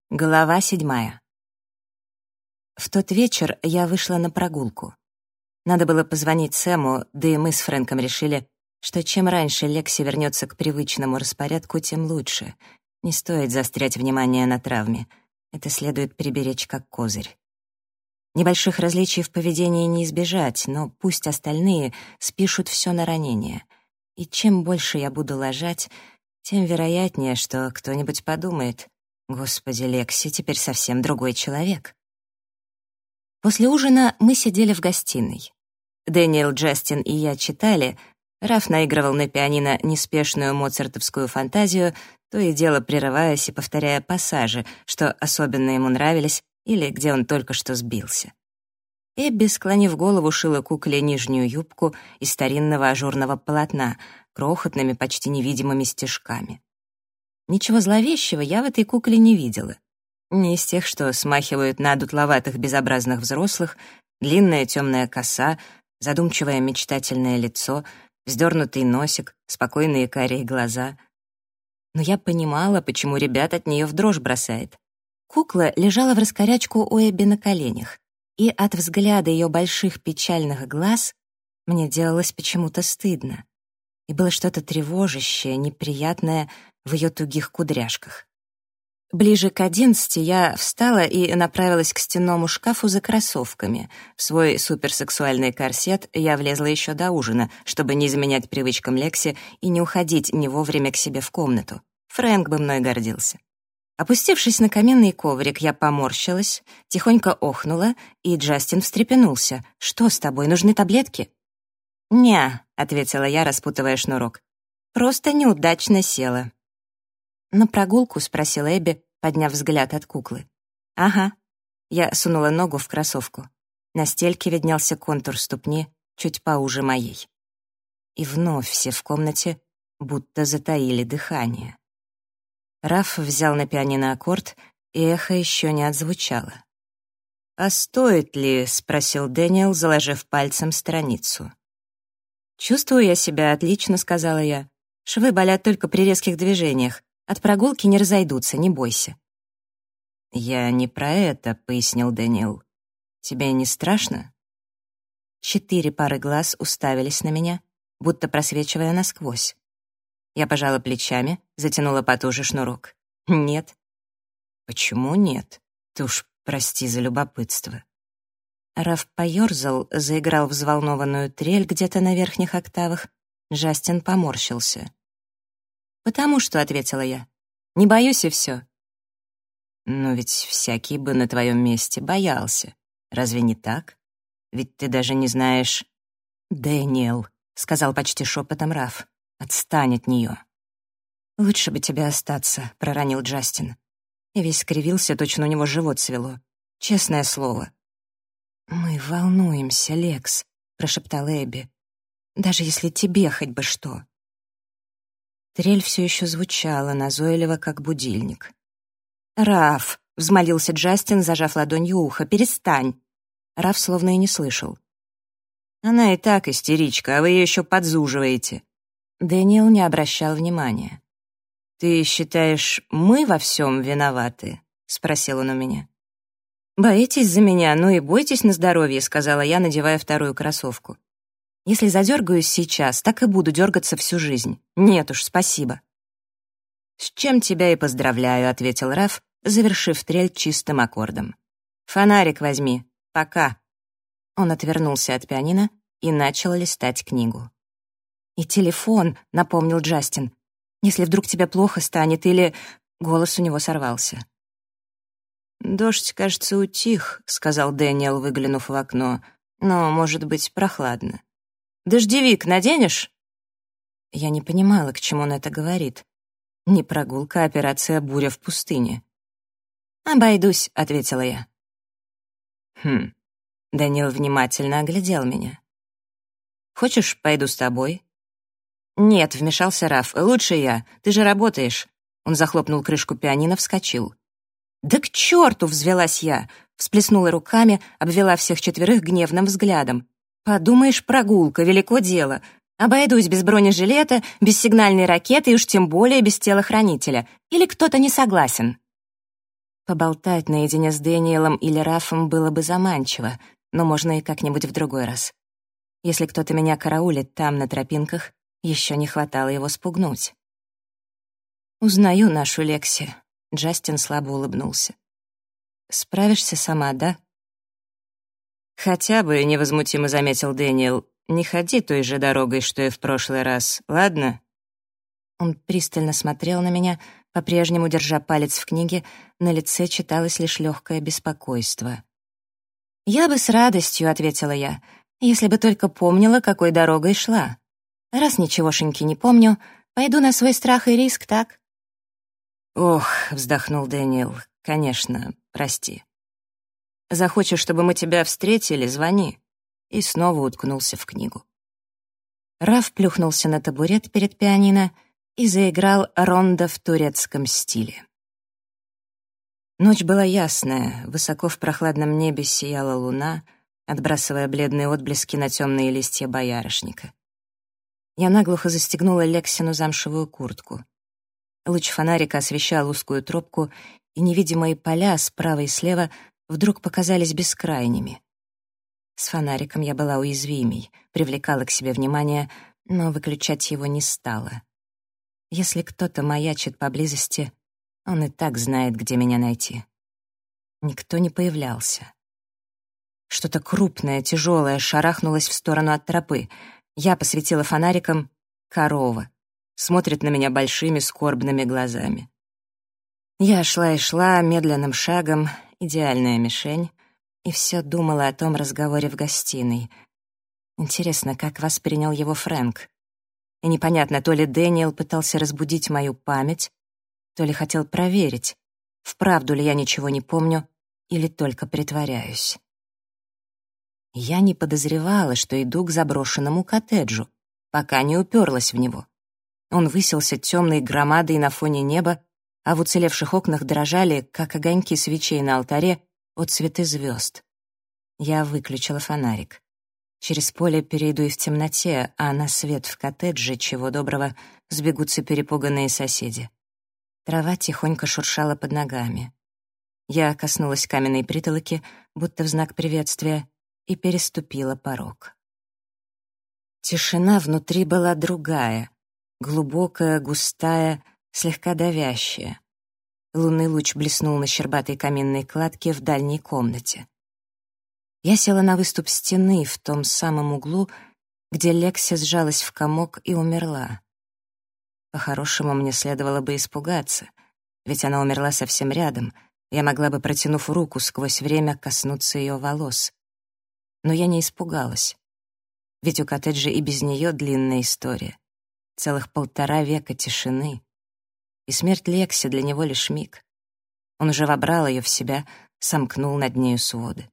Глава 7. В тот вечер я вышла на прогулку. Надо было позвонить Сэму, да и мы с Фрэнком решили, что чем раньше Лекси вернется к привычному распорядку, тем лучше. Не стоит заострять внимание на травме. Это следует приберечь как козырь. Небольших различий в поведении не избежать, но пусть остальные спишут все на ранение. И чем больше я буду лажать, тем вероятнее, что кто-нибудь подумает: «Господи, Лекси теперь совсем другой человек». После ужина мы сидели в гостиной. Дэниел, Джастин и я читали. Раф наигрывал на пианино неспешную моцартовскую фантазию, то и дело прерываясь и повторяя пассажи, что особенно ему нравились или где он только что сбился. Эбби, склонив голову, шила кукле нижнюю юбку из старинного ажурного полотна, крохотными, почти невидимыми стежками. Ничего зловещего я в этой кукле не видела. Не из тех, что смахивают на дутловатых безобразных взрослых, длинная темная коса, задумчивое мечтательное лицо, вздернутый носик, спокойные карие глаза. Но я понимала, почему ребят от нее в дрожь бросает. Кукла лежала в раскорячку у Эбби на коленях, и от взгляда ее больших печальных глаз мне делалось почему-то стыдно. И было что-то тревожащее, неприятное в ее тугих кудряшках. Ближе к 11 я встала и направилась к стенному шкафу за кроссовками. В свой суперсексуальный корсет я влезла еще до ужина, чтобы не изменять привычкам Лекси и не уходить не вовремя к себе в комнату. Фрэнк бы мной гордился. Опустившись на каменный коврик, я поморщилась, тихонько охнула, и Джастин встрепенулся. «Что с тобой, нужны таблетки?» «Не», — ответила я, распутывая шнурок. «Просто неудачно села». «На прогулку?» — спросила Эбби, подняв взгляд от куклы. «Ага». Я сунула ногу в кроссовку. На стельке виднелся контур ступни, чуть поуже моей. И вновь все в комнате будто затаили дыхание. Раф взял на пианино аккорд, и эхо еще не отзвучало. «А стоит ли?» — спросил Дэниел, заложив пальцем страницу. «Чувствую я себя отлично», — сказала я. «Швы болят только при резких движениях. От прогулки не разойдутся, не бойся». «Я не про это», — пояснил Дэниел. «Тебе не страшно?» 4 пары глаз уставились на меня, будто просвечивая насквозь. Я пожала плечами, затянула потуже шнурок. «Нет». «Почему нет? Ты уж прости за любопытство». Раф поёрзал, заиграл взволнованную трель где-то на верхних октавах. Джастин поморщился. «Потому что», — ответила я, — «не боюсь и всё». «Но ведь всякий бы на твоем месте боялся. Разве не так? Ведь ты даже не знаешь...» «Дэниел», — сказал почти шепотом Раф, — «отстань от неё». «Лучше бы тебе остаться», — проронил Джастин. И весь скривился, точно у него живот свело. Честное слово. «Мы волнуемся, Лекс», — прошептала Эбби. «Даже если тебе хоть бы что». Трель все еще звучала, назойливо, как будильник. «Раф!» — взмолился Джастин, зажав ладонью ухо. «Перестань!» Раф словно и не слышал. «Она и так истеричка, а вы ее еще подзуживаете». Дэниел не обращал внимания. «Ты считаешь, мы во всем виноваты?» — спросил он у меня. «Боитесь за меня? Ну и бойтесь на здоровье», — сказала я, надевая вторую кроссовку. «Если задергаюсь сейчас, так и буду дергаться всю жизнь. Нет уж, спасибо». «С чем тебя и поздравляю», — ответил Раф, завершив трель чистым аккордом. «Фонарик возьми. Пока». Он отвернулся от пианино и начал листать книгу. «И телефон», — напомнил Джастин. «Если вдруг тебе плохо станет или...» Голос у него сорвался. «Дождь, кажется, утих», — сказал Дэниел, выглянув в окно. «Но, может быть, прохладно. Дождевик наденешь?» Я не понимала, к чему он это говорит. Не прогулка, а операция «Буря в пустыне». «Обойдусь», — ответила я. «Хм». Дэниел внимательно оглядел меня. «Хочешь, пойду с тобой?» «Нет», — вмешался Раф, — «лучше я. Ты же работаешь». Он захлопнул крышку пианино, вскочил. «Да к черту!» — взвелась я, всплеснула руками, обвела всех 4 гневным взглядом. «Подумаешь, прогулка, велико дело. Обойдусь без бронежилета, без сигнальной ракеты и уж тем более без телохранителя. Или кто-то не согласен?» Поболтать наедине с Дэниелом или Рафом было бы заманчиво, но можно и как-нибудь в другой раз. Если кто-то меня караулит там, на тропинках, еще не хватало его спугнуть. «Узнаю нашу Лекси», — Джастин слабо улыбнулся. «Справишься сама, да?» «Хотя бы», — невозмутимо заметил Дэниел, «не ходи той же дорогой, что и в прошлый раз, ладно?» Он пристально смотрел на меня, по-прежнему держа палец в книге, на лице читалось лишь легкое беспокойство. «Я бы с радостью», — ответила я, «если бы только помнила, какой дорогой шла. Раз ничегошеньки не помню, пойду на свой страх и риск, так?» «Ох», — вздохнул Дэниел, — «конечно, прости. Захочешь, чтобы мы тебя встретили, звони». И снова уткнулся в книгу. Раф плюхнулся на табурет перед пианино и заиграл рондо в турецком стиле. Ночь была ясная, высоко в прохладном небе сияла луна, отбрасывая бледные отблески на темные листья боярышника. Я наглухо застегнула Лексину замшевую куртку. Луч фонарика освещал узкую тропку, и невидимые поля справа и слева вдруг показались бескрайними. С фонариком я была уязвимей, привлекала к себе внимание, но выключать его не стала. Если кто-то маячит поблизости, он и так знает, где меня найти. Никто не появлялся. Что-то крупное, тяжелое шарахнулось в сторону от тропы. Я посветила фонариком. Корова. Смотрит на меня большими скорбными глазами. Я шла и шла медленным шагом, идеальная мишень, и все думала о том разговоре в гостиной. Интересно, как воспринял его Фрэнк. И непонятно, то ли Дэниел пытался разбудить мою память, то ли хотел проверить, вправду ли я ничего не помню или только притворяюсь. Я не подозревала, что иду к заброшенному коттеджу, пока не уперлась в него. Он высился темной громадой на фоне неба, а в уцелевших окнах дрожали, как огоньки свечей на алтаре, отцветы звезд. Я выключила фонарик. Через поле перейду и в темноте, а на свет в коттедже, чего доброго, сбегутся перепуганные соседи. Трава тихонько шуршала под ногами. Я коснулась каменной притолоки, будто в знак приветствия, и переступила порог. Тишина внутри была другая, глубокая, густая, слегка давящая. Лунный луч блеснул на щербатой каминной кладке в дальней комнате. Я села на выступ стены в том самом углу, где Лекси сжалась в комок и умерла. По-хорошему, мне следовало бы испугаться, ведь она умерла совсем рядом, я могла бы, протянув руку сквозь время, коснуться ее волос. Но я не испугалась, ведь у коттеджа и без нее длинная история. Целых 1,5 века тишины. И смерть Лекси для него лишь миг. Он уже вобрал ее в себя, сомкнул над нею своды.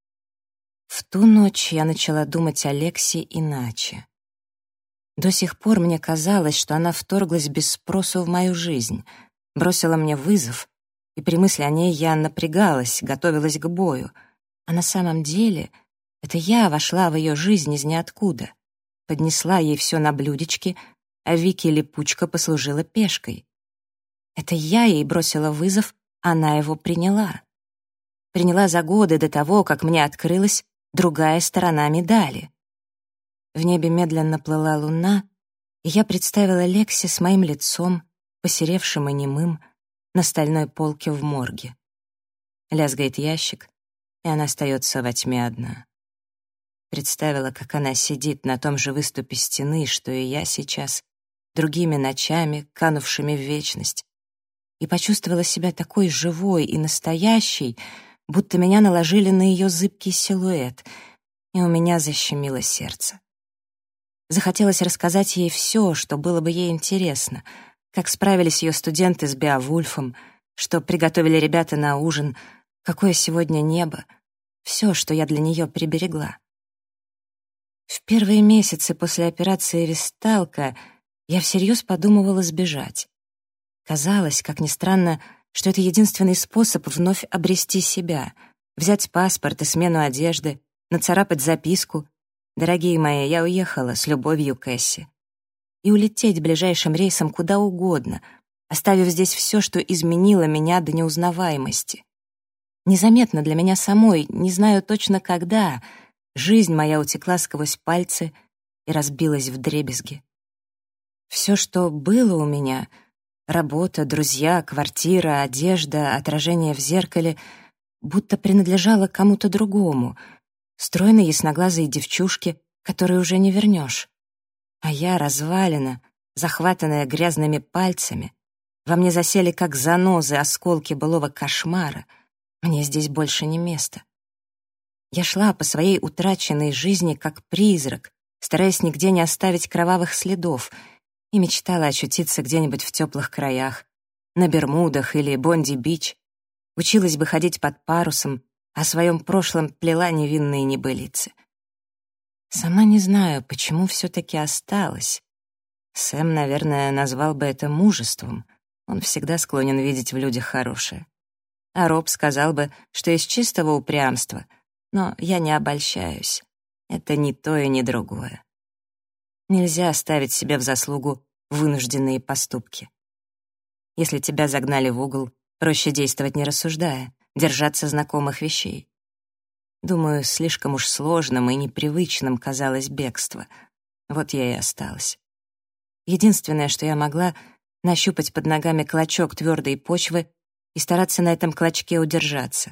В ту ночь я начала думать о Лекси иначе. До сих пор мне казалось, что она вторглась без спросу в мою жизнь, бросила мне вызов, и при мысли о ней я напрягалась, готовилась к бою. А на самом деле это я вошла в ее жизнь из ниоткуда, поднесла ей все на блюдечке, а Вики-липучка послужила пешкой. Это я ей бросила вызов, она его приняла. Приняла за годы до того, как мне открылась другая сторона медали. В небе медленно плыла луна, и я представила Лекси с моим лицом, посеревшим и немым, на стальной полке в морге. Лязгает ящик, и она остается во тьме одна. Представила, как она сидит на том же выступе стены, что и я сейчас, другими ночами, канувшими в вечность, и почувствовала себя такой живой и настоящей, будто меня наложили на ее зыбкий силуэт, и у меня защемило сердце. Захотелось рассказать ей все, что было бы ей интересно, как справились ее студенты с Беовульфом, что приготовили ребята на ужин, какое сегодня небо, все, что я для нее приберегла. В первые месяцы после операции «Весталка» я всерьез подумывала сбежать. Казалось, как ни странно, что это единственный способ вновь обрести себя, взять паспорт и смену одежды, нацарапать записку: «Дорогие мои, я уехала, с любовью, Кэсси», и улететь ближайшим рейсом куда угодно, оставив здесь все, что изменило меня до неузнаваемости. Незаметно для меня самой, не знаю точно когда, жизнь моя утекла сквозь пальцы и разбилась вдребезги. Все, что было у меня — работа, друзья, квартира, одежда, отражение в зеркале — будто принадлежало кому-то другому, стройной ясноглазой девчушке, которую уже не вернешь. А я развалина, захватанная грязными пальцами. Во мне засели, как занозы, осколки былого кошмара. Мне здесь больше не место. Я шла по своей утраченной жизни, как призрак, стараясь нигде не оставить кровавых следов, и мечтала очутиться где-нибудь в теплых краях, на Бермудах или Бонди-Бич. Училась бы ходить под парусом, о своем прошлом плела невинные небылицы. Сама не знаю, почему все-таки осталась. Сэм, наверное, назвал бы это мужеством. Он всегда склонен видеть в людях хорошее. А Роб сказал бы, что из чистого упрямства. Но я не обольщаюсь. Это ни то и ни другое. Нельзя ставить себе в заслугу вынужденные поступки. Если тебя загнали в угол, проще действовать не рассуждая, держаться знакомых вещей. Думаю, слишком уж сложным и непривычным казалось бегство. Вот я и осталась. Единственное, что я могла — нащупать под ногами клочок твердой почвы и стараться на этом клочке удержаться.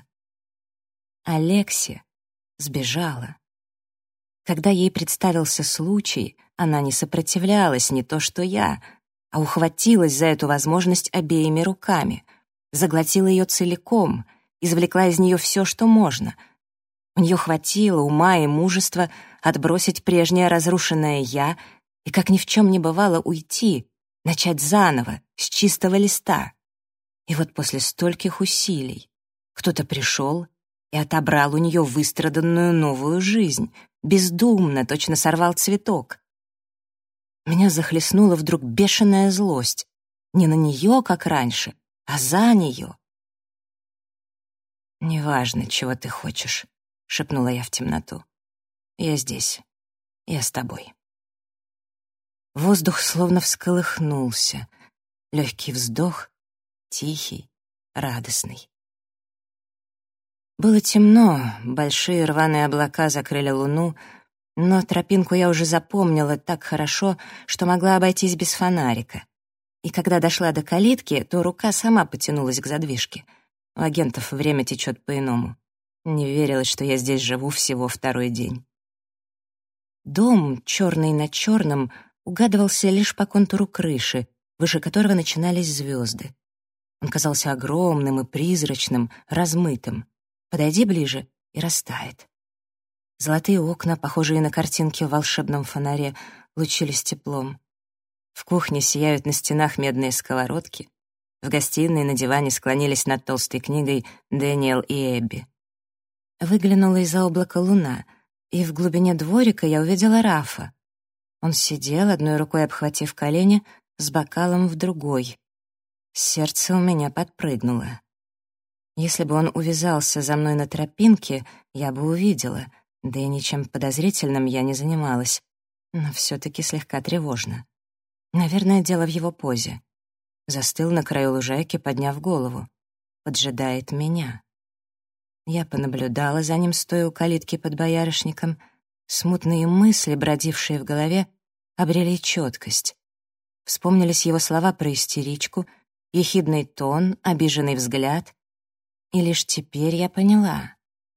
Алекси сбежала. Когда ей представился случай, она не сопротивлялась, не то что я, а ухватилась за эту возможность обеими руками, заглотила ее целиком, извлекла из нее все, что можно. У нее хватило ума и мужества отбросить прежнее разрушенное «я» и, как ни в чем не бывало, уйти, начать заново, с чистого листа. И вот после стольких усилий кто-то пришел и отобрал у нее выстраданную новую жизнь, бездумно, точно сорвал цветок. Меня захлестнула вдруг бешеная злость. Не на нее, как раньше, а за нее. «Неважно, чего ты хочешь», — шепнула я в темноту. «Я здесь. Я с тобой». Воздух словно всколыхнулся. Легкий вздох, тихий, радостный. Было темно, большие рваные облака закрыли луну, но тропинку я уже запомнила так хорошо, что могла обойтись без фонарика. И когда дошла до калитки, то рука сама потянулась к задвижке. У агентов время течет по-иному. Не верилось, что я здесь живу всего второй день. Дом, черный на черном, угадывался лишь по контуру крыши, выше которого начинались звезды. Он казался огромным и призрачным, размытым. Подойди ближе — и растает. Золотые окна, похожие на картинки в волшебном фонаре, лучились теплом. В кухне сияют на стенах медные сковородки. В гостиной на диване склонились над толстой книгой Дэниел и Эбби. Выглянула из-за облака луна, и в глубине дворика я увидела Рафа. Он сидел, одной рукой обхватив колени, с бокалом в другой. Сердце у меня подпрыгнуло. Если бы он увязался за мной на тропинке, я бы увидела, да и ничем подозрительным я не занималась, но все-таки слегка тревожно. Наверное, дело в его позе. Застыл на краю лужайки, подняв голову. Поджидает меня. Я понаблюдала за ним, стоя у калитки под боярышником. Смутные мысли, бродившие в голове, обрели четкость. Вспомнились его слова про истеричку, ехидный тон, обиженный взгляд. И лишь теперь я поняла.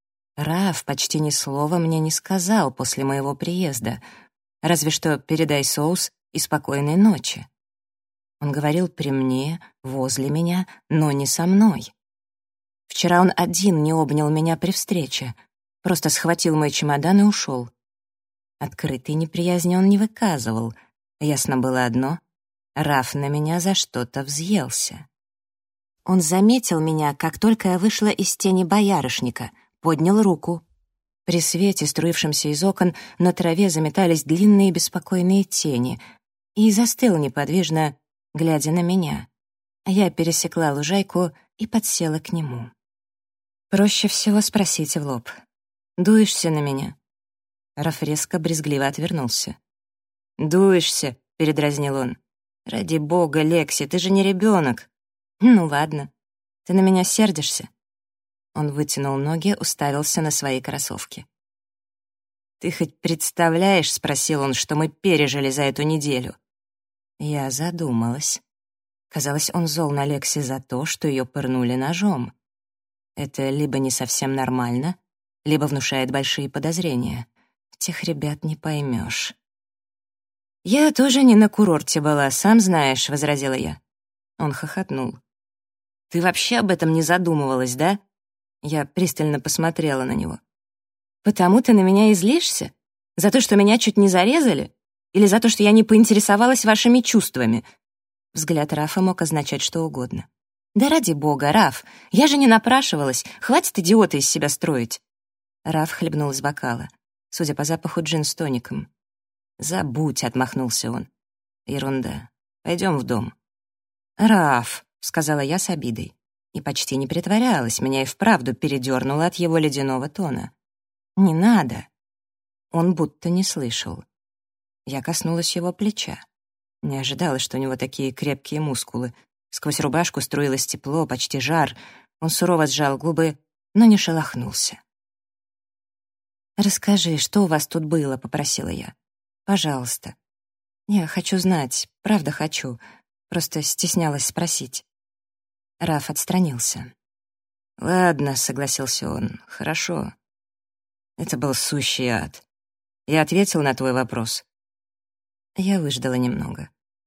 Раф почти ни слова мне не сказал после моего приезда, разве что «передай соус» и «спокойной ночи». Он говорил при мне, возле меня, но не со мной. Вчера он один не обнял меня при встрече, просто схватил мой чемодан и ушел. Открытой неприязни он не выказывал. Ясно было одно — Раф на меня за что-то взъелся. Он заметил меня, как только я вышла из тени боярышника, поднял руку. При свете, струившемся из окон, на траве заметались длинные беспокойные тени, и застыл неподвижно, глядя на меня. Я пересекла лужайку и подсела к нему. Проще всего спросить в лоб. «Дуешься на меня?» Раф резко, брезгливо отвернулся. «Дуешься», — передразнил он. «Ради бога, Лекси, ты же не ребенок». «Ну ладно. Ты на меня сердишься?» Он вытянул ноги, уставился на свои кроссовки. «Ты хоть представляешь, — спросил он, — что мы пережили за эту неделю?» Я задумалась. Казалось, он зол на Лекси за то, что ее пырнули ножом. Это либо не совсем нормально, либо внушает большие подозрения. Тех ребят не поймешь. «Я тоже не на курорте была, сам знаешь», — возразила я. Он хохотнул. «Ты вообще об этом не задумывалась, да?» Я пристально посмотрела на него. «Потому ты на меня и злишься? За то, что меня чуть не зарезали? Или за то, что я не поинтересовалась вашими чувствами?» Взгляд Рафа мог означать что угодно. «Да ради бога, Раф, я же не напрашивалась. Хватит идиота из себя строить». Раф хлебнул из бокала. Судя по запаху, джин с тоником. «Забудь», — отмахнулся он. «Ерунда. Пойдем в дом». «Раф», — сказала я с обидой. И почти не притворялась, меня и вправду передернуло от его ледяного тона. «Не надо». Он будто не слышал. Я коснулась его плеча. Не ожидала, что у него такие крепкие мускулы. Сквозь рубашку струилось тепло, почти жар. Он сурово сжал губы, но не шелохнулся. «Расскажи, что у вас тут было?» — попросила я. «Пожалуйста. Я хочу знать, правда хочу. Просто стеснялась спросить». Раф отстранился. «Ладно», — согласился он, — «хорошо. Это был сущий ад. Я ответил на твой вопрос». Я выждала немного.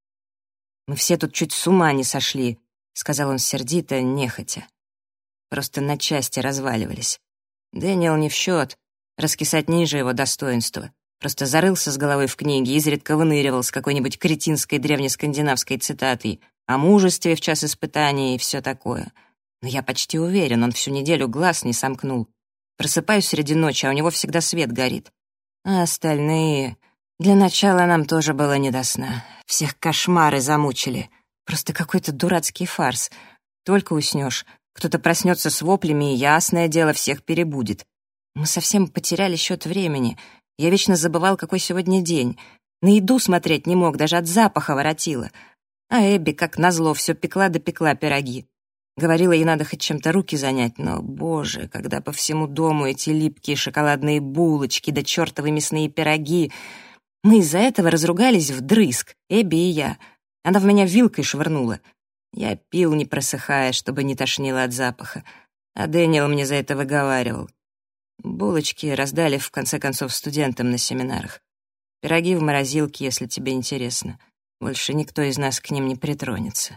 «Мы все тут чуть с ума не сошли», — сказал он сердито, нехотя. «Просто на части разваливались. Дэниел не в счет, раскисать ниже его достоинства. Просто зарылся с головой в книги, изредка выныривал с какой-нибудь кретинской древнескандинавской цитатой о мужестве в час испытаний и все такое. Но я почти уверен, он всю неделю глаз не сомкнул. Просыпаюсь среди ночи, а у него всегда свет горит. А остальные... Для начала нам тоже было не до сна. Всех кошмары замучили. Просто какой-то дурацкий фарс. Только уснешь, кто-то проснется с воплями, и, ясное дело, всех перебудет. Мы совсем потеряли счет времени. Я вечно забывал, какой сегодня день. На еду смотреть не мог, даже от запаха воротило. А Эбби, как назло, все пекла да пекла пироги. Говорила, ей надо хоть чем-то руки занять, но, боже, когда по всему дому эти липкие шоколадные булочки да чертовы мясные пироги... Мы из-за этого разругались вдрызг, Эбби и я. Она в меня вилкой швырнула. Я пил, не просыхая, чтобы не тошнило от запаха. А Дэниел мне за это выговаривал. Булочки раздали, в конце концов, студентам на семинарах. Пироги в морозилке, если тебе интересно. Больше никто из нас к ним не притронется.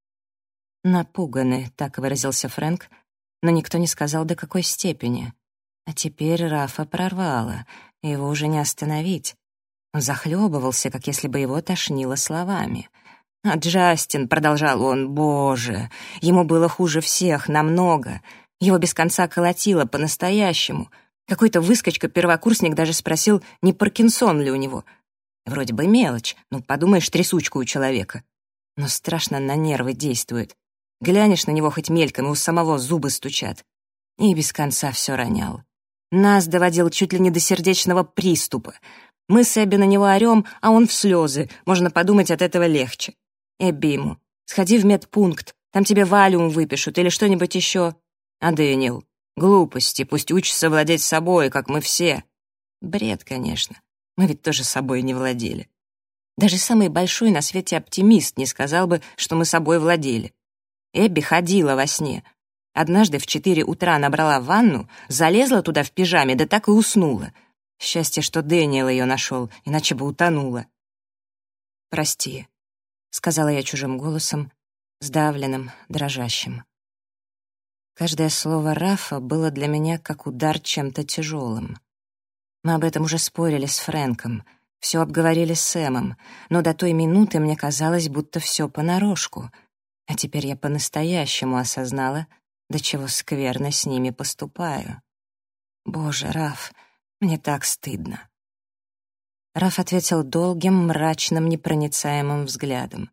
«Напуганы», — так выразился Фрэнк, но никто не сказал, до какой степени. А теперь Рафа прорвало, и его уже не остановить. Он захлебывался, как если бы его тошнило словами. «А Джастин», — продолжал он, — «боже, ему было хуже всех, намного. Его без конца колотило по-настоящему. Какой-то выскочка-первокурсник даже спросил, не Паркинсон ли у него. Вроде бы мелочь, ну, подумаешь, трясучка у человека. Но страшно на нервы действует. Глянешь на него хоть мельком, и у самого зубы стучат. И без конца все ронял. Нас доводил чуть ли не до сердечного приступа. Мы с Эбби на него орем, а он в слезы. Можно подумать, от этого легче. Эбби ему: сходи в медпункт, там тебе валиум выпишут или что-нибудь еще. А Дэниел: глупости, пусть учится владеть собой, как мы все. Бред, конечно. Мы ведь тоже собой не владели. Даже самый большой на свете оптимист не сказал бы, что мы собой владели. Эбби ходила во сне. Однажды в 4 утра набрала ванну, залезла туда в пижаме, да так и уснула. Счастье, что Дэниел ее нашел, иначе бы утонула. «Прости», — сказала я чужим голосом, сдавленным, дрожащим. Каждое слово Рафа было для меня как удар чем-то тяжелым. Мы об этом уже спорили с Фрэнком, все обговорили с Сэмом, но до той минуты мне казалось, будто все понарошку. А теперь я по-настоящему осознала, до чего скверно с ними поступаю. Боже, Раф, мне так стыдно. Раф ответил долгим, мрачным, непроницаемым взглядом.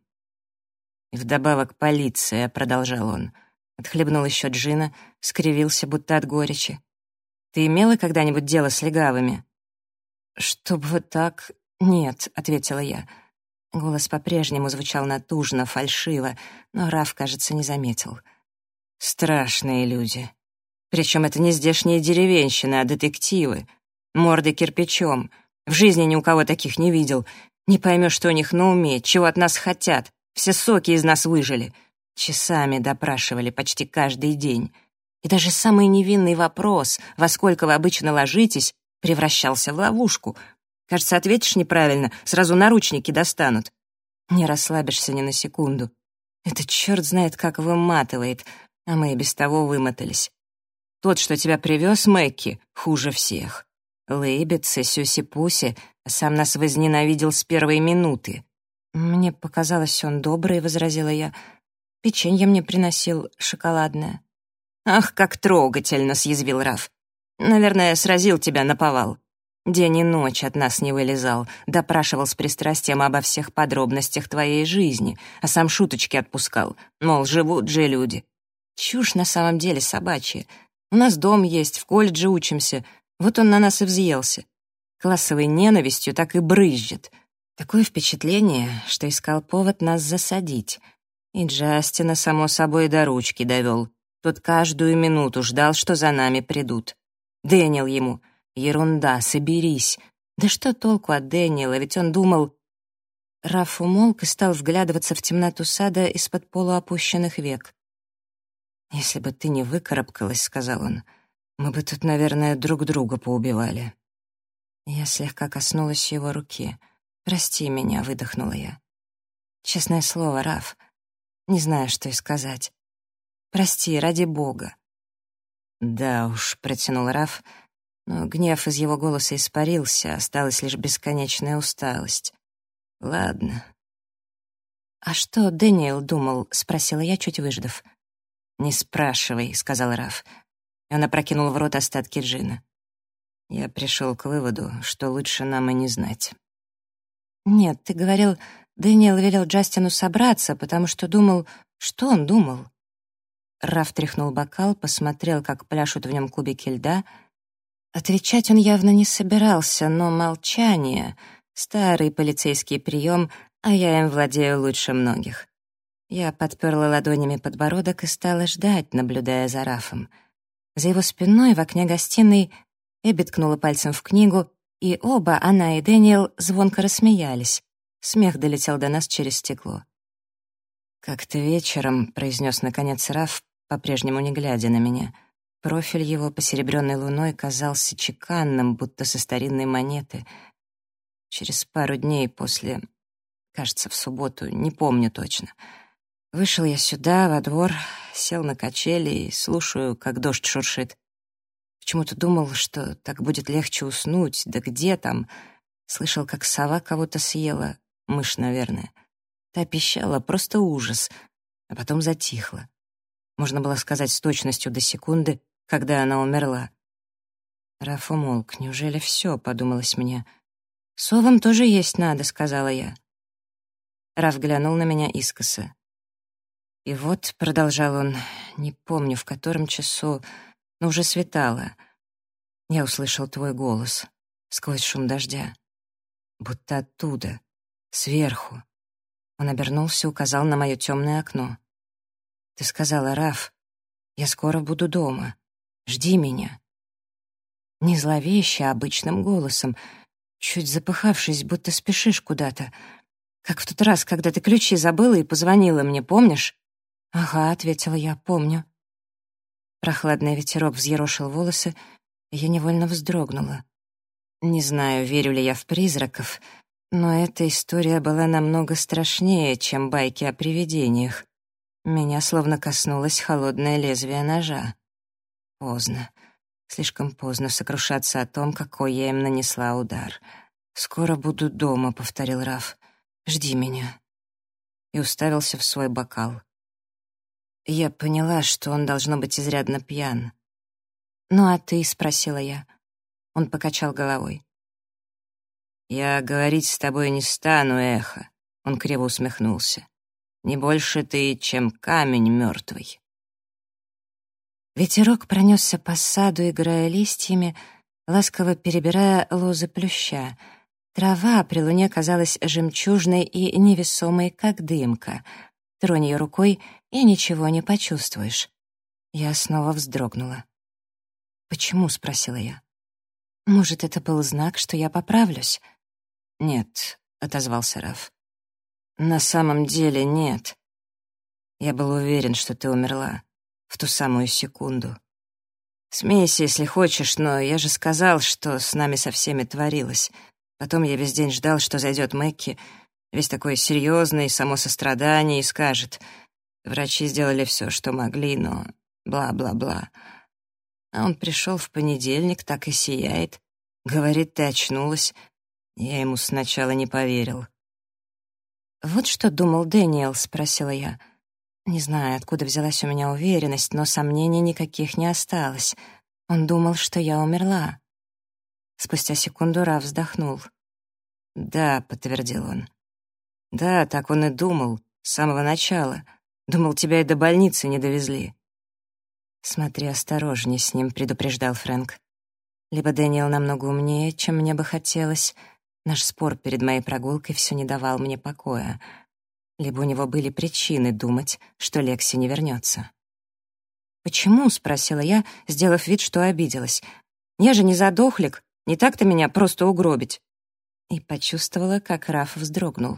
«И вдобавок полиция», — продолжал он. Отхлебнул еще джина, скривился, будто от горечи. «Ты имела когда-нибудь дело с легавыми?» «Чтоб вот так...» «Нет», — ответила я. Голос по-прежнему звучал натужно, фальшиво, но Раф, кажется, не заметил. «Страшные люди. Причем это не здешние деревенщины, а детективы. Морды кирпичом. В жизни ни у кого таких не видел. Не поймешь, что у них на уме, чего от нас хотят. Все соки из нас выжили. Часами допрашивали почти каждый день. И даже самый невинный вопрос, во сколько вы обычно ложитесь, превращался в ловушку. Кажется, ответишь неправильно, сразу наручники достанут. Не расслабишься ни на секунду. Это черт знает, как выматывает, а мы и без того вымотались. Тот, что тебя привез, Мэкки, хуже всех. Лыбится, сюси-пуси, а сам нас возненавидел с первой минуты. «Мне показалось, он добрый», — возразила я. «Печенье мне приносил шоколадное». «Ах, как трогательно!» — съязвил Раф. «Наверное, сразил тебя наповал. День и ночь от нас не вылезал, допрашивал с пристрастием обо всех подробностях твоей жизни, а сам шуточки отпускал, мол, живут же люди. Чушь на самом деле собачья. У нас дом есть, в колледже учимся. Вот он на нас и взъелся. Классовой ненавистью так и брызжет. Такое впечатление, что искал повод нас засадить. И Джастина, само собой, до ручки довел. Тот каждую минуту ждал, что за нами придут. Дэниел ему: «Ерунда, соберись». Да что толку от Дэниела, ведь он думал... Раф умолк и стал вглядываться в темноту сада из-под полуопущенных век. «Если бы ты не выкарабкалась, — сказал он, — мы бы тут, наверное, друг друга поубивали». Я слегка коснулась его руки. «Прости меня», — выдохнула я. «Честное слово, Раф, не знаю, что и сказать. Прости, ради Бога». «Да уж», — протянул Раф, но гнев из его голоса испарился, осталась лишь бесконечная усталость. «Ладно». «А что Дэниел думал?» — спросила я, чуть выждав. «Не спрашивай», — сказал Раф. И он опрокинул в рот остатки джина. Я пришел к выводу, что лучше нам и не знать. «Нет, ты говорил, Дэниел велел Джастину собраться, потому что думал... Что он думал?» Раф тряхнул бокал, посмотрел, как пляшут в нем кубики льда. Отвечать он явно не собирался, но молчание — старый полицейский прием, а я им владею лучше многих. Я подперла ладонями подбородок и стала ждать, наблюдая за Рафом. За его спиной в окне гостиной Эбби ткнула пальцем в книгу, и оба, она и Дэниел, звонко рассмеялись. Смех долетел до нас через стекло. «Как-то вечером», — произнес наконец Раф, по-прежнему не глядя на меня, профиль его, посеребренный луной, казался чеканным, будто со старинной монеты. Через пару дней после, кажется, в субботу, не помню точно, вышел я сюда, во двор, сел на качели и слушаю, как дождь шуршит. Почему-то думал, что так будет легче уснуть, да где там? Слышал, как сова кого-то съела, мышь, наверное. Та пищала, просто ужас, а потом затихла. Можно было сказать с точностью до секунды, когда она умерла. Раф умолк. «Неужели все?» — подумалось мне. «Совам тоже есть надо», — сказала я. Раф глянул на меня искоса. «И вот», — продолжал он, — «не помню, в котором часу, но уже светало. Я услышал твой голос сквозь шум дождя. Будто оттуда, сверху». Он обернулся, указал на мое темное окно. «Ты сказала, Раф, я скоро буду дома. Жди меня». Не зловеще, а обычным голосом, чуть запыхавшись, будто спешишь куда-то. Как в тот раз, когда ты ключи забыла и позвонила мне, помнишь? «Ага», — ответила я, — «помню». Прохладный ветерок взъерошил волосы, и я невольно вздрогнула. Не знаю, верю ли я в призраков, но эта история была намного страшнее, чем байки о привидениях. Меня словно коснулось холодное лезвие ножа. Поздно. Слишком поздно сокрушаться о том, какой я им нанесла удар. «Скоро буду дома», — повторил Раф. «Жди меня». И уставился в свой бокал. Я поняла, что он, должно быть, изрядно пьян. «Ну а ты?» — спросила я. Он покачал головой. «Я говорить с тобой не стану, эхо», — он криво усмехнулся. «Не больше ты, чем камень мертвый». Ветерок пронесся по саду, играя листьями, ласково перебирая лозы плюща. Трава при луне казалась жемчужной и невесомой, как дымка. Тронь ее рукой, и ничего не почувствуешь. Я снова вздрогнула. «Почему?» — спросила я. «Может, это был знак, что я поправлюсь?» «Нет», — отозвался Раф. «На самом деле нет. Я был уверен, что ты умерла в ту самую секунду. Смейся, если хочешь, но я же сказал, что с нами со всеми творилось. Потом я весь день ждал, что зайдет Мэкки, весь такой серьезный, само сострадание, и скажет: врачи сделали все, что могли, но бла-бла-бла. А он пришел в понедельник, так и сияет. Говорит, ты очнулась. Я ему сначала не поверил». «Вот что думал Дэниел?» — спросила я. Не знаю, откуда взялась у меня уверенность, но сомнений никаких не осталось. Он думал, что я умерла. Спустя секунду Раф вздохнул. «Да», — подтвердил он. «Да, так он и думал, с самого начала. Думал, тебя и до больницы не довезли». «Смотри осторожней с ним», — предупреждал Фрэнк. «Либо Дэниел намного умнее, чем мне бы хотелось. Наш спор перед моей прогулкой все не давал мне покоя. Либо у него были причины думать, что Лекси не вернется». «Почему?» — спросила я, сделав вид, что обиделась. «Я же не задохлик, не так-то меня просто угробить». И почувствовала, как Раф вздрогнул.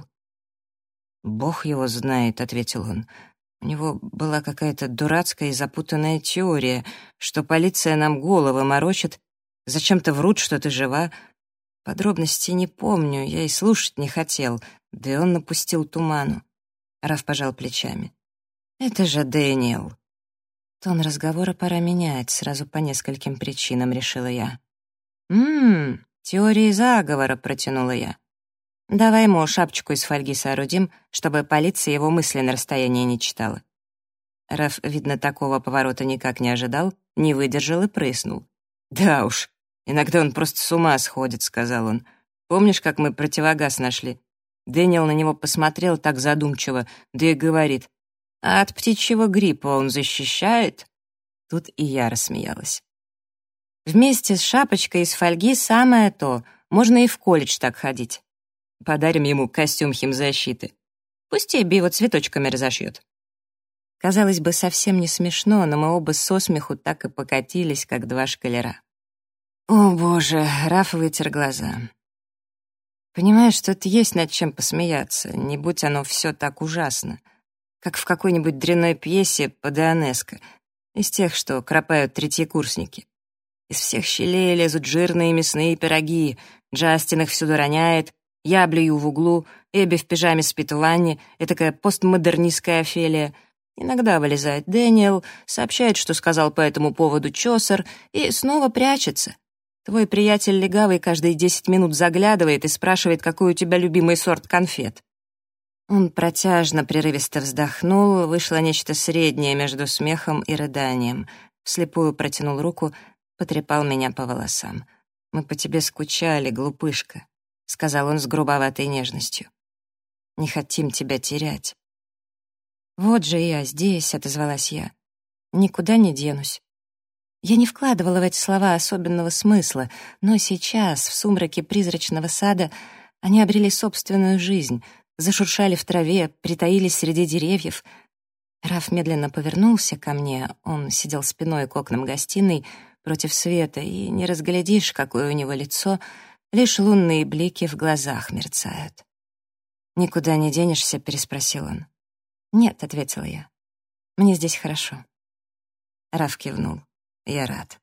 «Бог его знает», — ответил он. «У него была какая-то дурацкая и запутанная теория, что полиция нам головы морочит, зачем-то врут, что ты жива. Подробностей не помню, я и слушать не хотел, да и он напустил туману». Раф пожал плечами. «Это же Дэниел». Тон разговора пора менять, сразу по нескольким причинам, решила я. Теории заговора», — протянула я. «Давай ему шапочку из фольги соорудим, чтобы полиция его мысли на расстоянии не читала». Раф, видно, такого поворота никак не ожидал, не выдержал и прыснул. «Да уж, иногда он просто с ума сходит», — сказал он. «Помнишь, как мы противогаз нашли? Дэниел на него посмотрел так задумчиво, да и говорит: а от птичьего гриппа он защищает?» Тут и я рассмеялась. «Вместе с шапочкой из фольги самое то. Можно и в колледж так ходить. Подарим ему костюм химзащиты. Пусть Эбби его цветочками разошьет». Казалось бы, совсем не смешно, но мы оба со смеху так и покатились, как два шкалера. «О, боже!» — Раф вытер глаза. «Понимаешь, тут есть над чем посмеяться, не будь оно все так ужасно. Как в какой-нибудь дрянной пьесе по Дионеско, из тех, что кропают третьекурсники. Из всех щелей лезут жирные мясные пироги, Джастин их всюду роняет, я блюю в углу, Эбби в пижаме спит в ванне, этакая постмодернистская Офелия. Иногда вылезает Дэниел, сообщает, что сказал по этому поводу Чосер, и снова прячется. Твой приятель легавый каждые 10 минут заглядывает и спрашивает, какой у тебя любимый сорт конфет». Он протяжно, прерывисто вздохнул, вышло нечто среднее между смехом и рыданием. Вслепую протянул руку, потрепал меня по волосам. «Мы по тебе скучали, глупышка», — сказал он с грубоватой нежностью. «Не хотим тебя терять». «Вот же я здесь», — отозвалась я. «Никуда не денусь». Я не вкладывала в эти слова особенного смысла, но сейчас, в сумраке призрачного сада, они обрели собственную жизнь, зашуршали в траве, притаились среди деревьев. Раф медленно повернулся ко мне, он сидел спиной к окнам гостиной, против света, и не разглядишь, какое у него лицо, лишь лунные блики в глазах мерцают. «Никуда не денешься?» — переспросил он. «Нет», — ответила я. «Мне здесь хорошо». Раф кивнул. «Я рад».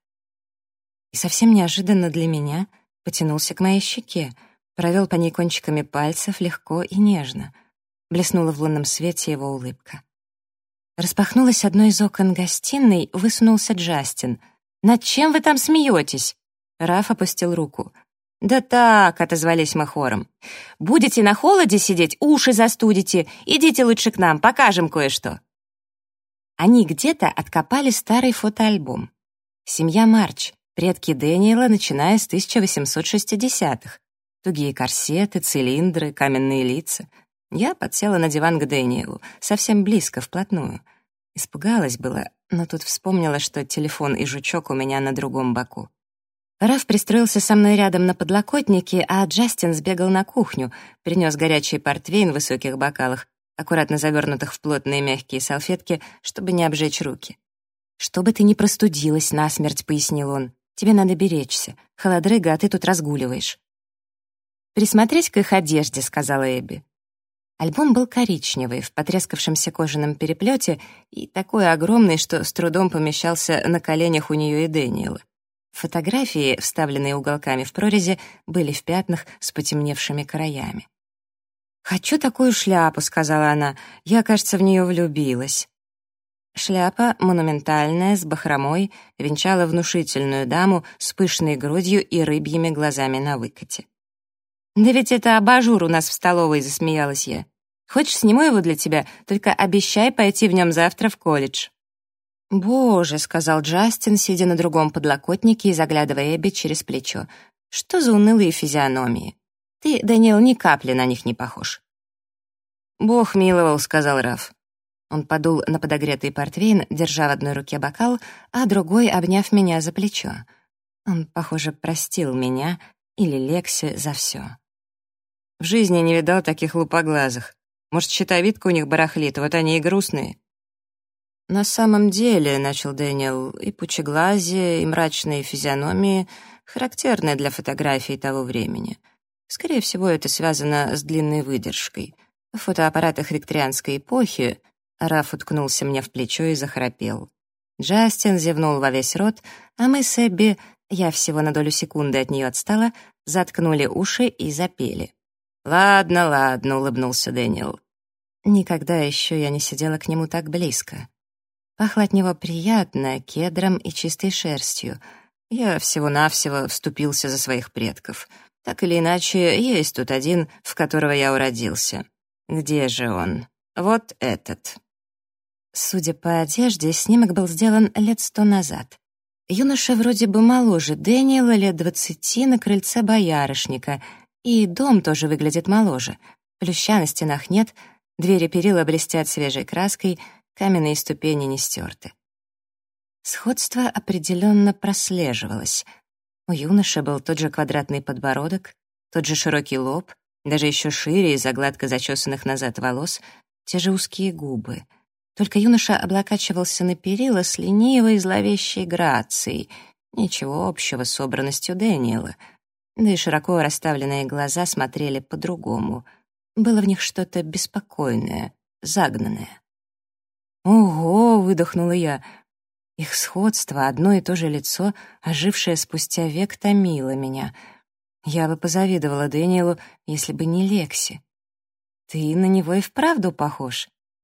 И совсем неожиданно для меня потянулся к моей щеке, провел по ней кончиками пальцев легко и нежно. Блеснула в лунном свете его улыбка. Распахнулось одно из окон гостиной, высунулся Джастин. «Над чем вы там смеетесь?» Раф опустил руку. «Да так», — отозвались мы хором. «Будете на холоде сидеть, уши застудите. Идите лучше к нам, покажем кое-что». Они где-то откопали старый фотоальбом. Семья Марч, предки Дэниела, начиная с 1860-х. Тугие корсеты, цилиндры, каменные лица. Я подсела на диван к Дэниелу, совсем близко, вплотную. Испугалась было, но тут вспомнила, что телефон и жучок у меня на другом боку. Раф пристроился со мной рядом на подлокотнике, а Джастин сбегал на кухню, принес горячий портвейн в высоких бокалах, аккуратно завернутых в плотные мягкие салфетки, чтобы не обжечь руки. «Чтобы ты не простудилась насмерть», — пояснил он. «Тебе надо беречься. Холодрыга, а ты тут разгуливаешь». «Присмотреть к их одежде», — сказала Эбби. Альбом был коричневый, в потрескавшемся кожаном переплете и такой огромный, что с трудом помещался на коленях у нее и Дэниела. Фотографии, вставленные уголками в прорези, были в пятнах с потемневшими краями. «Хочу такую шляпу», — сказала она. «Я, кажется, в нее влюбилась». Шляпа, монументальная, с бахромой, венчала внушительную даму с пышной грудью и рыбьими глазами на выкате. «Да ведь это абажур у нас в столовой», — засмеялась я. «Хочешь, сниму его для тебя, только обещай пойти в нем завтра в колледж». «Боже», — сказал Джастин, сидя на другом подлокотнике и заглядывая Эбби через плечо. «Что за унылые физиономии? Ты, Дэниел, ни капли на них не похож». «Бог миловал», — сказал Раф. Он подул на подогретый портвейн, держа в одной руке бокал, а другой обняв меня за плечо. Он, похоже, простил меня или Лекси за все. В жизни не видал таких лупоглазых. Может, щитовидка у них барахлит, вот они и грустные. «На самом деле», — начал Дэниел, — «и пучеглазие, и мрачные физиономии характерны для фотографий того времени. Скорее всего, это связано с длинной выдержкой. В фотоаппаратах викторианской эпохи...» Раф уткнулся мне в плечо и захрапел. Джастин зевнул во весь рот, а мы с Эбби, я всего на долю секунды от нее отстала, заткнули уши и запели. «Ладно, ладно», — улыбнулся Дэниел. Никогда еще я не сидела к нему так близко. Пахло от него приятно, кедром и чистой шерстью. Я всего-навсего вступился за своих предков. Так или иначе, есть тут один, в которого я уродился. Где же он? Вот этот. Судя по одежде, снимок был сделан лет 100 назад. Юноша вроде бы моложе Дэниела, лет 20, на крыльце боярышника. И дом тоже выглядит моложе. Плюща на стенах нет, двери перила блестят свежей краской, каменные ступени не стерты. Сходство определенно прослеживалось. У юноши был тот же квадратный подбородок, тот же широкий лоб, даже еще шире из-за гладко зачесанных назад волос, те же узкие губы. Только юноша облокачивался на перила с ленивой зловещей грацией. Ничего общего с собранностью Дэниела. Да и широко расставленные глаза смотрели по-другому. Было в них что-то беспокойное, загнанное. «Ого!» — выдохнула я. Их сходство, одно и то же лицо, ожившее спустя век, томило меня. Я бы позавидовала Дэниелу, если бы не Лекси. Ты на него и вправду похож.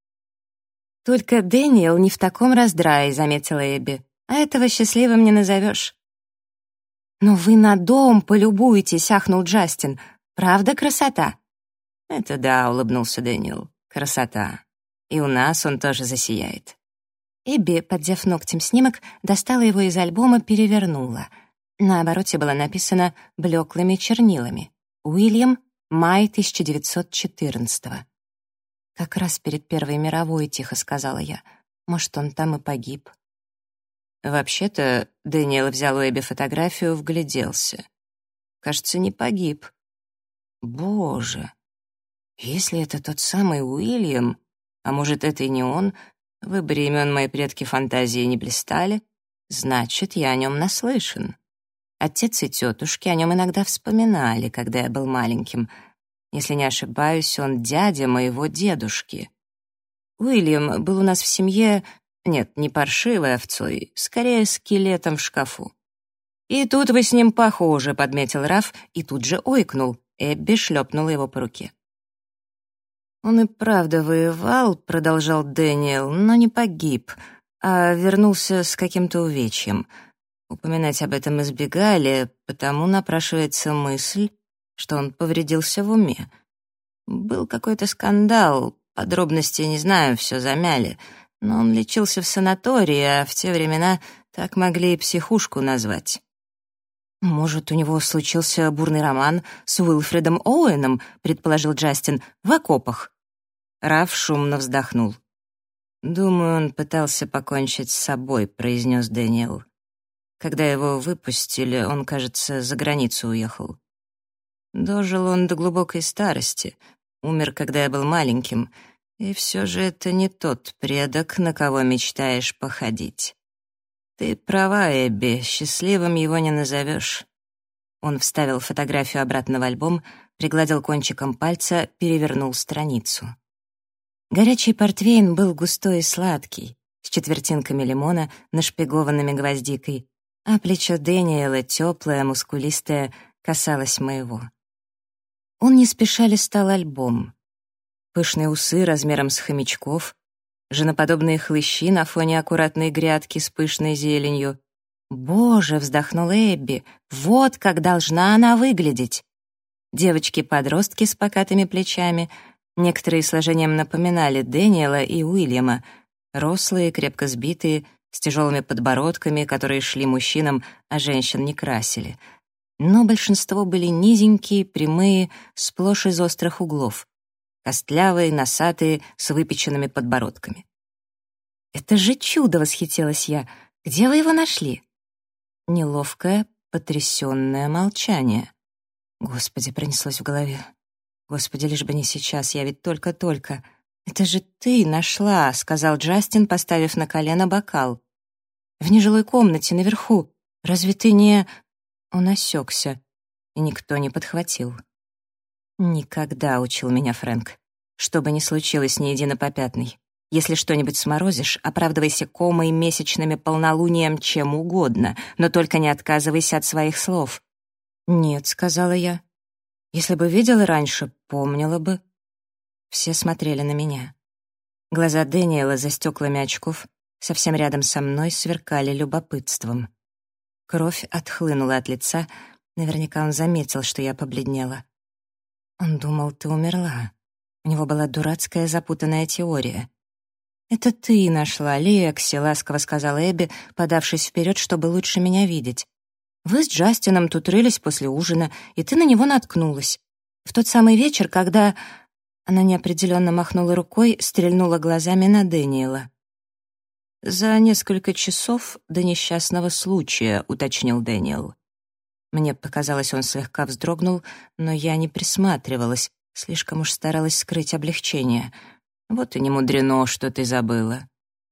Только Дэниел не в таком раздрае, заметила Эбби. А этого счастливым не назовешь. «Но вы на дом полюбуетесь», — ахнул Джастин. «Правда красота?» «Это да», — улыбнулся Дэниел. «Красота. И у нас он тоже засияет». Эбби, поддев ногтем снимок, достала его из альбома, перевернула. На обороте было написано блеклыми чернилами: «Уильям, май 1914-го». «Как раз перед Первой мировой», — тихо сказала я. «Может, он там и погиб». Вообще-то, Дэниел взял у Эбби фотографию, вгляделся. Кажется, не погиб. Боже, если это тот самый Уильям, а может, это и не он, в выборе имен мои предки фантазии не блистали, значит, я о нем наслышан. Отец и тетушки о нем иногда вспоминали, когда я был маленьким. Если не ошибаюсь, он дядя моего дедушки. Уильям был у нас в семье, нет, не паршивой овцой, скорее скелетом в шкафу. «И тут вы с ним похожи», — подметил Раф и тут же ойкнул. Эбби шлепнула его по руке. «Он и правда воевал», — продолжал Дэниел, — «но не погиб, а вернулся с каким-то увечьем. Упоминать об этом избегали, потому напрашивается мысль, что он повредился в уме. Был какой-то скандал, подробности не знаю, все замяли, но он лечился в санатории, а в те времена так могли и психушку назвать». «Может, у него случился бурный роман с Уилфредом Оуэном», — предположил Джастин, — «в окопах». Раф шумно вздохнул. «Думаю, он пытался покончить с собой», — произнес Дэниел. Когда его выпустили, он, кажется, за границу уехал. Дожил он до глубокой старости, умер, когда я был маленьким, и все же это не тот предок, на кого мечтаешь походить. Ты права, Эбби, счастливым его не назовешь. Он вставил фотографию обратно в альбом, пригладил кончиком пальца, перевернул страницу. Горячий портвейн был густой и сладкий, с четвертинками лимона, нашпигованными гвоздикой, а плечо Дэниела, теплое, мускулистое, касалось моего. Он не спеша листал альбом. Пышные усы размером с хомячков, женоподобные хлыщи на фоне аккуратной грядки с пышной зеленью. «Боже!» — вздохнула Эбби. «Вот как должна она выглядеть!» Девочки-подростки с покатыми плечами, некоторые сложением напоминали Дэниела и Уильяма, рослые, крепко сбитые, с тяжелыми подбородками, которые шли мужчинам, а женщин не красили. Но большинство были низенькие, прямые, сплошь из острых углов, костлявые, носатые, с выпеченными подбородками. «Это же чудо!» — восхитилась я. «Где вы его нашли?» Неловкое, потрясённое молчание. Господи, пронеслось в голове. Господи, лишь бы не сейчас, я ведь только-только. «Это же ты нашла», — сказал Джастин, поставив на колено бокал. «В нежилой комнате, наверху. Разве ты не...» Он осекся, и никто не подхватил. «Никогда», — учил меня Фрэнк. «Что бы ни случилось, ни иди на попятный. Если что-нибудь сморозишь, оправдывайся комой, месячными, полнолунием, чем угодно, но только не отказывайся от своих слов». «Нет», — сказала я. «Если бы видела раньше, помнила бы». Все смотрели на меня. Глаза Дэниела за стеклами очков совсем рядом со мной сверкали любопытством. Кровь отхлынула от лица, наверняка он заметил, что я побледнела. Он думал, ты умерла. У него была дурацкая запутанная теория. «Это ты нашла, Лекси», — ласково сказала Эбби, подавшись вперед, чтобы лучше меня видеть. «Вы с Джастином тут рылись после ужина, и ты на него наткнулась. В тот самый вечер, когда...» Она неопределенно махнула рукой, стрельнула глазами на Дэниела. «За несколько часов до несчастного случая», — уточнил Дэниел. Мне показалось, он слегка вздрогнул, но я не присматривалась, слишком уж старалась скрыть облегчение. Вот и не мудрено, что ты забыла.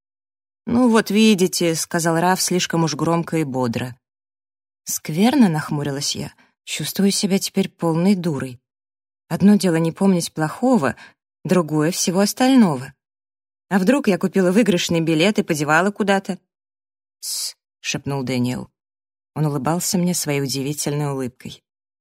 «Ну вот видите», — сказал Раф слишком уж громко и бодро. «Скверно», — нахмурилась я, — «чувствую себя теперь полной дурой. Одно дело не помнить плохого, другое — всего остального. А вдруг я купила выигрышный билет и подевала куда-то?» «Тсс», — шепнул Дэниел. Он улыбался мне своей удивительной улыбкой.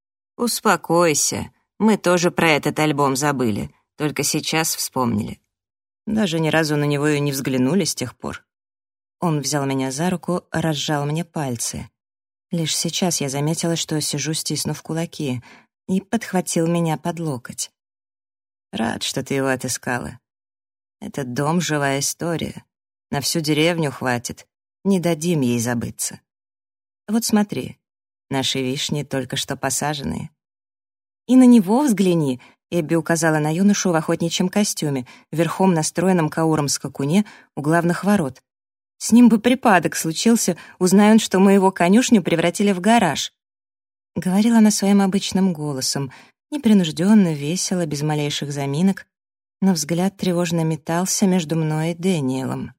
«Успокойся, мы тоже про этот альбом забыли, только сейчас вспомнили. Даже ни разу на него и не взглянули с тех пор». Он взял меня за руку, разжал мне пальцы. Лишь сейчас я заметила, что сижу, стиснув кулаки, и подхватил меня под локоть. «Рад, что ты его отыскала. Этот дом — живая история. На всю деревню хватит. Не дадим ей забыться. Вот смотри, наши вишни только что посаженные». «И на него взгляни», — Эбби указала на юношу в охотничьем костюме, верхом на стройном кауром скакуне у главных ворот. «С ним бы припадок случился, узнай он, что мы его конюшню превратили в гараж». Говорила она своим обычным голосом, непринужденно, весело, без малейших заминок, но взгляд тревожно метался между мной и Дэниелом.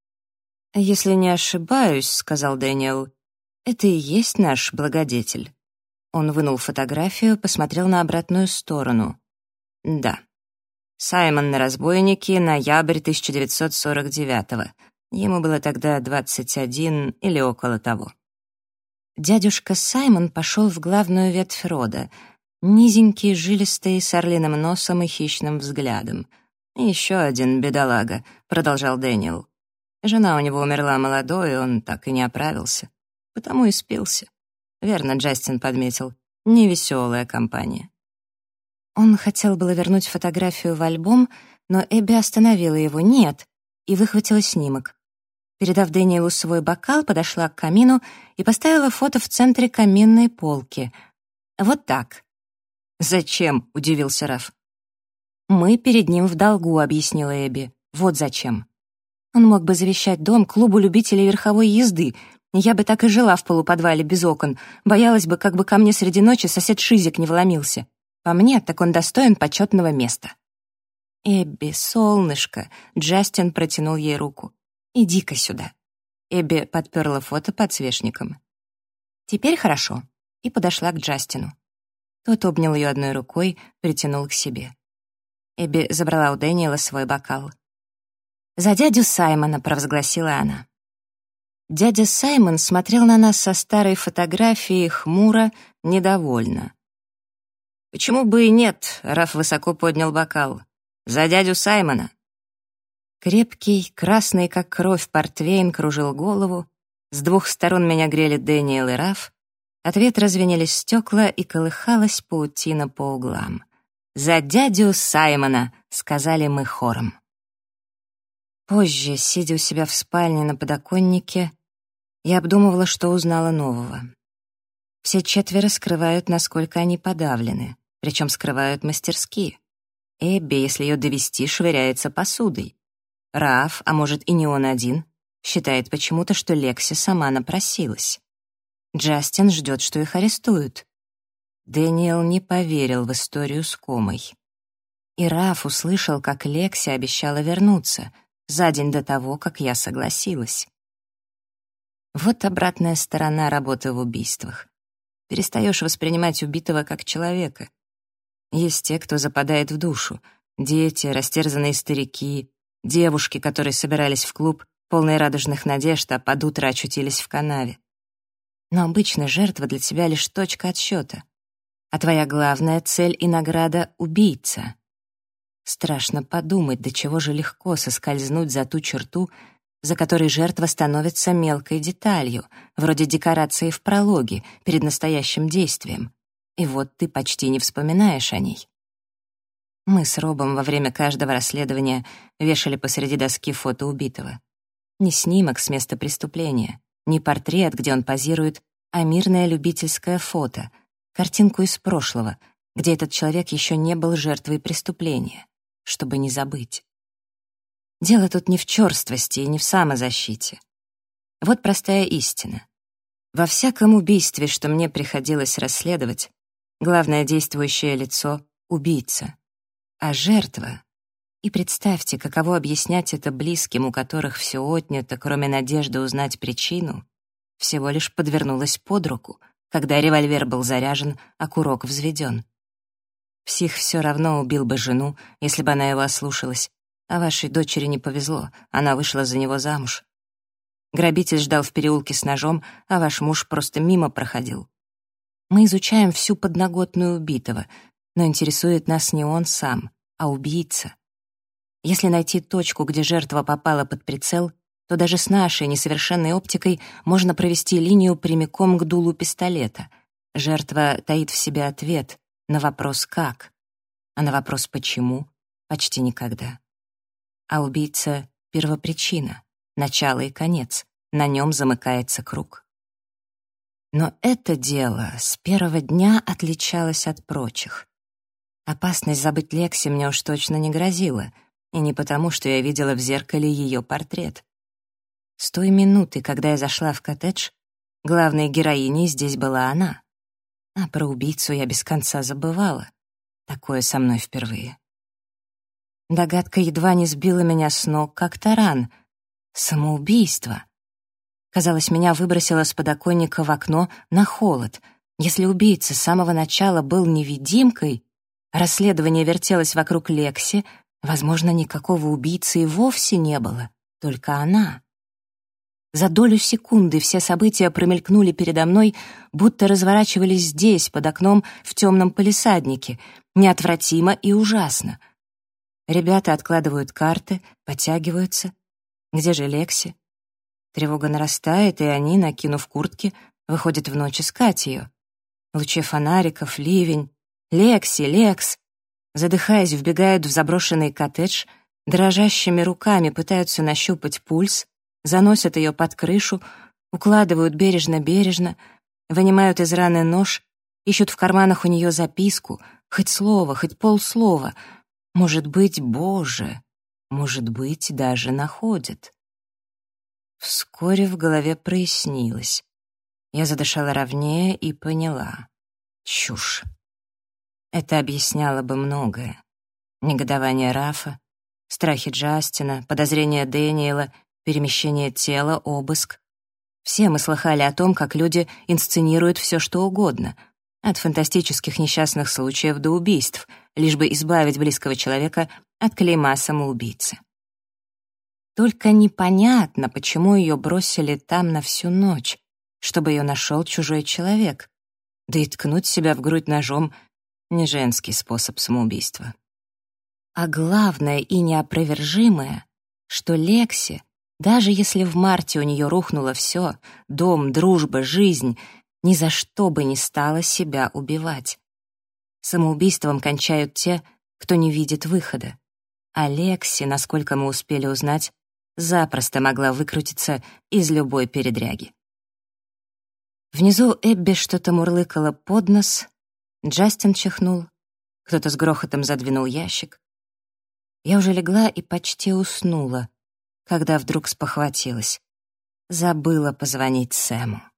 «Если не ошибаюсь», — сказал Дэниел, — «это и есть наш благодетель». Он вынул фотографию, посмотрел на обратную сторону. «Да. Саймон на разбойнике, ноябрь 1949-го. Ему было тогда 21 или около того». Дядюшка Саймон пошел в главную ветвь рода, низенький, жилистый, с орлиным носом и хищным взглядом. «Еще один бедолага», — продолжал Дэниел. «Жена у него умерла молодой, и он так и не оправился. Потому и спился. Верно, Джастин подметил. Невеселая компания». Он хотел было вернуть фотографию в альбом, но Эбби остановила его «нет» и выхватила снимок. Передав Дэниелу свой бокал, подошла к камину и поставила фото в центре каминной полки. «Вот так». «Зачем?» — удивился Раф. «Мы перед ним в долгу», — объяснила Эбби. «Вот зачем. Он мог бы завещать дом клубу любителей верховой езды, Я бы так и жила в полуподвале без окон, боялась бы, как бы ко мне среди ночи сосед Шизик не вломился. По мне, так он достоин почетного места». «Эбби, солнышко!» — Джастин протянул ей руку. «Иди-ка сюда». Эбби подперла фото подсвечником. «Теперь хорошо», и подошла к Джастину. Тот обнял ее одной рукой, притянул к себе. Эбби забрала у Дэниела свой бокал. «За дядю Саймона», — провозгласила она. Дядя Саймон смотрел на нас со старой фотографией хмуро, недовольно. «Почему бы и нет?» — Раф высоко поднял бокал. «За дядю Саймона!» Крепкий, красный как кровь портвейн кружил голову, с двух сторон меня грели Дэниел и Раф, от ветра звенелись стекла и колыхалась паутина по углам. «За дядю Саймона!» — сказали мы хором. Позже, сидя у себя в спальне на подоконнике, я обдумывала, что узнала нового. Все четверо скрывают, насколько они подавлены, причем скрывают мастерски. Эбби, если ее довести, швыряется посудой. Раф, а может и не он один, считает почему-то, что Лекси сама напросилась. Джастин ждет, что их арестуют. Дэниел не поверил в историю с комой. И Раф услышал, как Лекси обещала вернуться за день до того, как я согласилась. Вот обратная сторона работы в убийствах. Перестаешь воспринимать убитого как человека. Есть те, кто западает в душу. Дети, растерзанные старики, девушки, которые собирались в клуб, полные радужных надежд, а под утро очутились в канаве. Но обычно жертва для тебя лишь точка отсчета. А твоя главная цель и награда — убийца. Страшно подумать, до чего же легко соскользнуть за ту черту, за которой жертва становится мелкой деталью, вроде декорации в прологе, перед настоящим действием. И вот ты почти не вспоминаешь о ней. Мы с Робом во время каждого расследования вешали посреди доски фото убитого. Не снимок с места преступления, не портрет, где он позирует, а мирное любительское фото, картинку из прошлого, где этот человек еще не был жертвой преступления, чтобы не забыть. Дело тут не в черствости и не в самозащите. Вот простая истина. Во всяком убийстве, что мне приходилось расследовать, главное действующее лицо — убийца, а жертва. И представьте, каково объяснять это близким, у которых все отнято, кроме надежды узнать причину, всего лишь подвернулась под руку, когда револьвер был заряжен, а курок взведен. Псих все равно убил бы жену, если бы она его ослушалась, а вашей дочери не повезло, она вышла за него замуж. Грабитель ждал в переулке с ножом, а ваш муж просто мимо проходил. Мы изучаем всю подноготную убитого, но интересует нас не он сам, а убийца. Если найти точку, где жертва попала под прицел, то даже с нашей несовершенной оптикой можно провести линию прямиком к дулу пистолета. Жертва таит в себе ответ на вопрос «как?», а на вопрос «почему?» почти никогда. А убийца — первопричина, начало и конец, на нем замыкается круг. Но это дело с первого дня отличалось от прочих. Опасность забыть Лекси мне уж точно не грозила, и не потому, что я видела в зеркале ее портрет. С той минуты, когда я зашла в коттедж, главной героиней здесь была она. А про убийцу я без конца забывала. Такое со мной впервые. Догадка едва не сбила меня с ног, как таран. Самоубийство. Казалось, меня выбросило с подоконника в окно на холод. Если убийца с самого начала был невидимкой, расследование вертелось вокруг Лекси, возможно, никакого убийцы и вовсе не было, только она. За долю секунды все события промелькнули передо мной, будто разворачивались здесь, под окном, в темном палисаднике, неотвратимо и ужасно. Ребята откладывают карты, подтягиваются. Где же Лекси? Тревога нарастает, и они, накинув куртки, выходят в ночь искать ее. Лучи фонариков, ливень. «Лекси, Лекс!» Задыхаясь, вбегают в заброшенный коттедж, дрожащими руками пытаются нащупать пульс, заносят ее под крышу, укладывают бережно-бережно, вынимают из раны нож, ищут в карманах у нее записку, хоть слово, хоть полслова. Может быть, Боже, может быть, даже находят. Вскоре в голове прояснилось. Я задышала ровнее и поняла. Чушь. Это объясняло бы многое. Негодование Рафа, страхи Джастина, подозрения Дэниела, перемещение тела, обыск. Все мы слыхали о том, как люди инсценируют все, что угодно, от фантастических несчастных случаев до убийств, лишь бы избавить близкого человека от клейма самоубийцы. Только непонятно, почему ее бросили там на всю ночь, чтобы ее нашел чужой человек. Да и ткнуть себя в грудь ножом — не женский способ самоубийства. А главное и неопровержимое, что Лекси, даже если в марте у нее рухнуло все — дом, дружба, жизнь — ни за что бы не стала себя убивать. Самоубийством кончают те, кто не видит выхода. А Лекси, насколько мы успели узнать, запросто могла выкрутиться из любой передряги. Внизу Эбби что-то мурлыкала под нос, Джастин чихнул, кто-то с грохотом задвинул ящик. Я уже легла и почти уснула, когда вдруг спохватилась. Забыла позвонить Сэму.